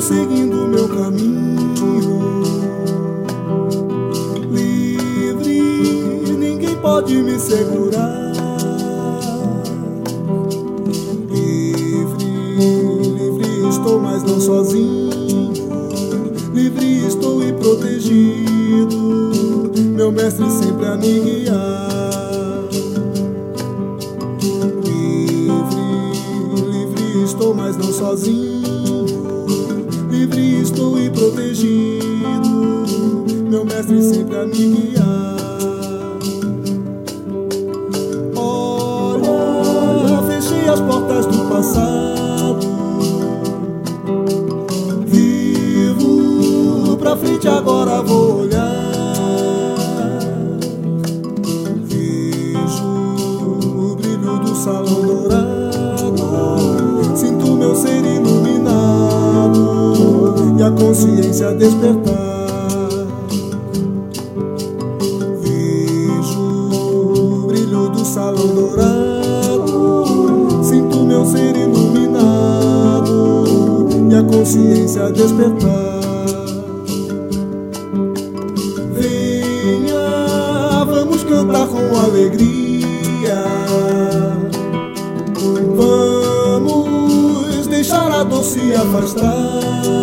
seguindo meu caminho. Livre, ninguém pode me segurar. Livre, livre estou, mas não sozinho. Livre estou e protegido, meu mestre sempre a me guiar. Livre, livre estou, mas não sozinho. Livre estou e protegido, meu mestre sempre a me guiar. Olha, fechei as portas do passado. Vivo pra frente, agora vou olhar. Vejo o brilho do salão dourado, sinto meu ser iluminado e a consciência despertar. Vejo o brilho do salão dourado, sinto meu ser iluminado e a consciência despertar. Venha, vamos cantar com alegria. Vamos deixar a dor se afastar.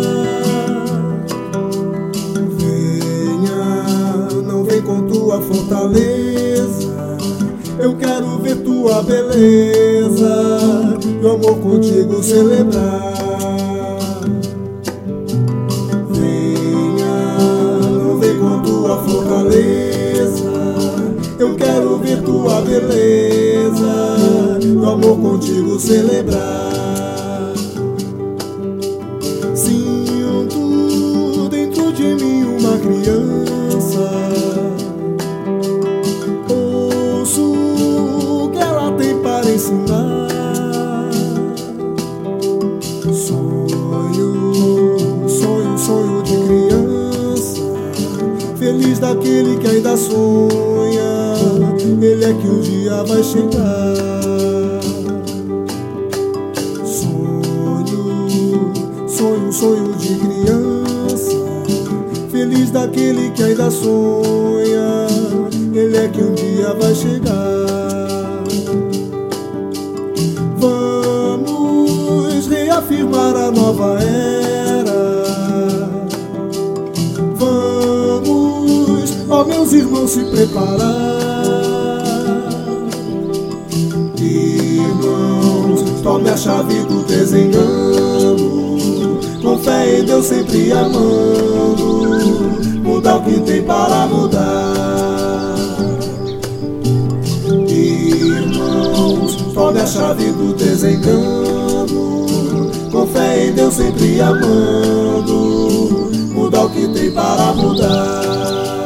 Com tua fortaleza, eu quero ver tua beleza e o amor contigo celebrar. Venha, não vem com tua fortaleza, eu quero ver tua beleza e o amor contigo celebrar. Sinto dentro de mim uma criança. Ouço o que ela tem para ensinar. Sonho, sonho, sonho de criança, feliz daquele que ainda sonha. Ele é que um dia vai chegar. Sonho, sonho, sonho de criança, feliz daquele que ainda sonha. Ele é que um dia vai chegar. Vamos reafirmar a nova era. Vamos, ó meus irmãos, se preparar. Irmãos, tome a chave do desenhando, com fé em Deus sempre amando, mudar o que tem para mudar. Irmãos, tome a chave do desencanto, com fé em Deus sempre amando, mudar o que tem para mudar.